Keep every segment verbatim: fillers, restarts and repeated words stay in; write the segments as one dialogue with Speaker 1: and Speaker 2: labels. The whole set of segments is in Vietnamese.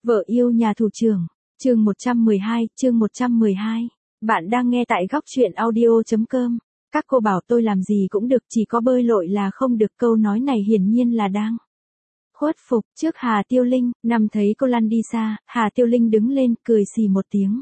Speaker 1: Vợ yêu nhà thủ trưởng, chương một trăm mười hai, chương một trăm mười hai. Bạn đang nghe tại góc truyện audio chấm com. Các cô bảo tôi làm gì cũng được, chỉ có bơi lội là không được. Câu nói này hiển nhiên là đang khuất phục trước Hà Tiêu Linh. Nằm thấy cô lăn đi xa, Hà Tiêu Linh đứng lên, cười xì một tiếng.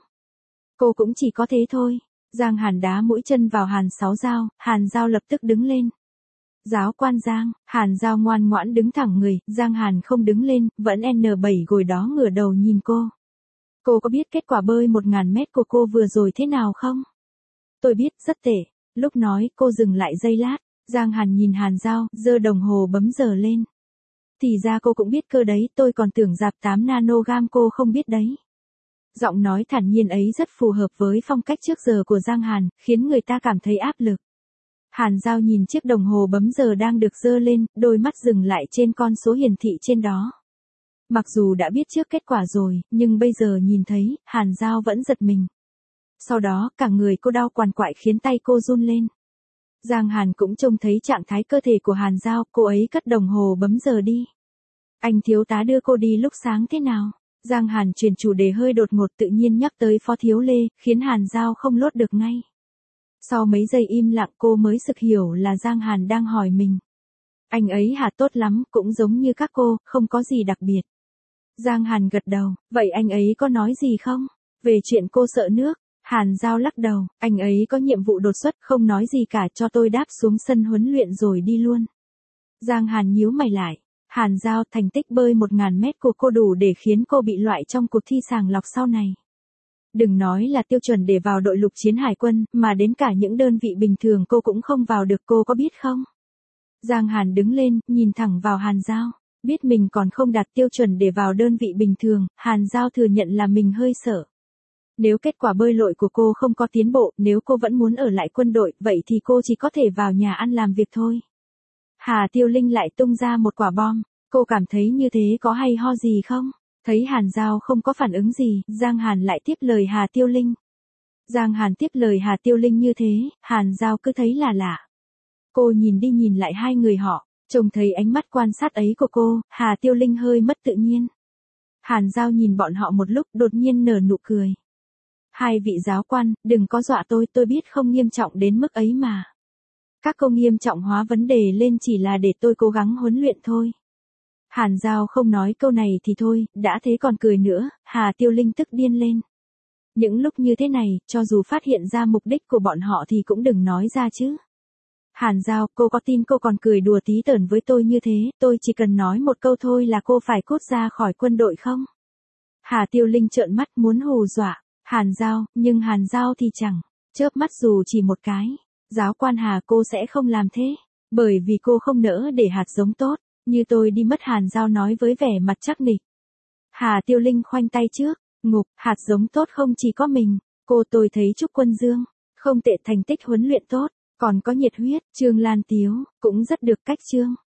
Speaker 1: Cô cũng chỉ có thế thôi. Giang Hàn đá mũi chân vào Hàn Sáu Giao, Hàn Giao lập tức đứng lên. Giáo quan Giang, Hàn Giao ngoan ngoãn đứng thẳng người, Giang Hàn không đứng lên, vẫn en bảy gồi đó ngửa đầu nhìn cô. Cô có biết kết quả bơi một ngàn mét của cô vừa rồi thế nào không? Tôi biết, rất tệ. Lúc nói, cô dừng lại giây lát, Giang Hàn nhìn Hàn Giao, giơ đồng hồ bấm giờ lên. Thì ra cô cũng biết cơ đấy, tôi còn tưởng dạp tám nanogam cô không biết đấy. Giọng nói thản nhiên ấy rất phù hợp với phong cách trước giờ của Giang Hàn, khiến người ta cảm thấy áp lực. Hàn Giao nhìn chiếc đồng hồ bấm giờ đang được giơ lên, đôi mắt dừng lại trên con số hiển thị trên đó. Mặc dù đã biết trước kết quả rồi, nhưng bây giờ nhìn thấy, Hàn Giao vẫn giật mình. Sau đó, cả người cô đau quằn quại khiến tay cô run lên. Giang Hàn cũng trông thấy trạng thái cơ thể của Hàn Giao, cô ấy cất đồng hồ bấm giờ đi. Anh thiếu tá đưa cô đi lúc sáng thế nào? Giang Hàn chuyển chủ đề hơi đột ngột, tự nhiên nhắc tới Phó Thiếu Lê, khiến Hàn Giao không lốt được ngay. Sau mấy giây im lặng cô mới sực hiểu là Giang Hàn đang hỏi mình. Anh ấy hả? Tốt lắm, cũng giống như các cô, không có gì đặc biệt. Giang Hàn gật đầu, vậy anh ấy có nói gì không? Về chuyện cô sợ nước, Hàn Giao lắc đầu, anh ấy có nhiệm vụ đột xuất, không nói gì cả, cho tôi đáp xuống sân huấn luyện rồi đi luôn. Giang Hàn nhíu mày lại, Hàn Giao, thành tích bơi một ngàn mét của cô đủ để khiến cô bị loại trong cuộc thi sàng lọc sau này. Đừng nói là tiêu chuẩn để vào đội lục chiến hải quân, mà đến cả những đơn vị bình thường cô cũng không vào được, cô có biết không? Giang Hàn đứng lên, nhìn thẳng vào Hàn Giao, biết mình còn không đạt tiêu chuẩn để vào đơn vị bình thường, Hàn Giao thừa nhận là mình hơi sợ. Nếu kết quả bơi lội của cô không có tiến bộ, nếu cô vẫn muốn ở lại quân đội, vậy thì cô chỉ có thể vào nhà ăn làm việc thôi. Hà Tiêu Linh lại tung ra một quả bom, cô cảm thấy như thế có hay ho gì không? Thấy Hàn Giao không có phản ứng gì, Giang Hàn lại tiếp lời Hà Tiêu Linh. Giang Hàn tiếp lời Hà Tiêu Linh như thế, Hàn Giao cứ thấy là lạ. Cô nhìn đi nhìn lại hai người họ, trông thấy ánh mắt quan sát ấy của cô, Hà Tiêu Linh hơi mất tự nhiên. Hàn Giao nhìn bọn họ một lúc, đột nhiên nở nụ cười. Hai vị giáo quan, đừng có dọa tôi, tôi biết không nghiêm trọng đến mức ấy mà. Các cô nghiêm trọng hóa vấn đề lên chỉ là để tôi cố gắng huấn luyện thôi. Hàn Giao không nói câu này thì thôi, đã thế còn cười nữa, Hà Tiêu Linh tức điên lên. Những lúc như thế này, cho dù phát hiện ra mục đích của bọn họ thì cũng đừng nói ra chứ. Hàn Giao, cô có tin cô còn cười đùa tí tởn với tôi như thế, tôi chỉ cần nói một câu thôi là cô phải cút ra khỏi quân đội không? Hà Tiêu Linh trợn mắt muốn hù dọa, Hàn Giao, nhưng Hàn Giao thì chẳng, chớp mắt dù chỉ một cái. Giáo quan Hà, cô sẽ không làm thế, bởi vì cô không nỡ để hạt giống tốt như tôi đi mất, Hàn Giao nói với vẻ mặt chắc nịch. Hà Tiêu Linh khoanh tay trước, ngục, hạt giống tốt không chỉ có mình, cô tôi thấy Trúc Quân Dương, không tệ, thành tích huấn luyện tốt, còn có nhiệt huyết, Trương Lan Tiếu, cũng rất được cách Trương.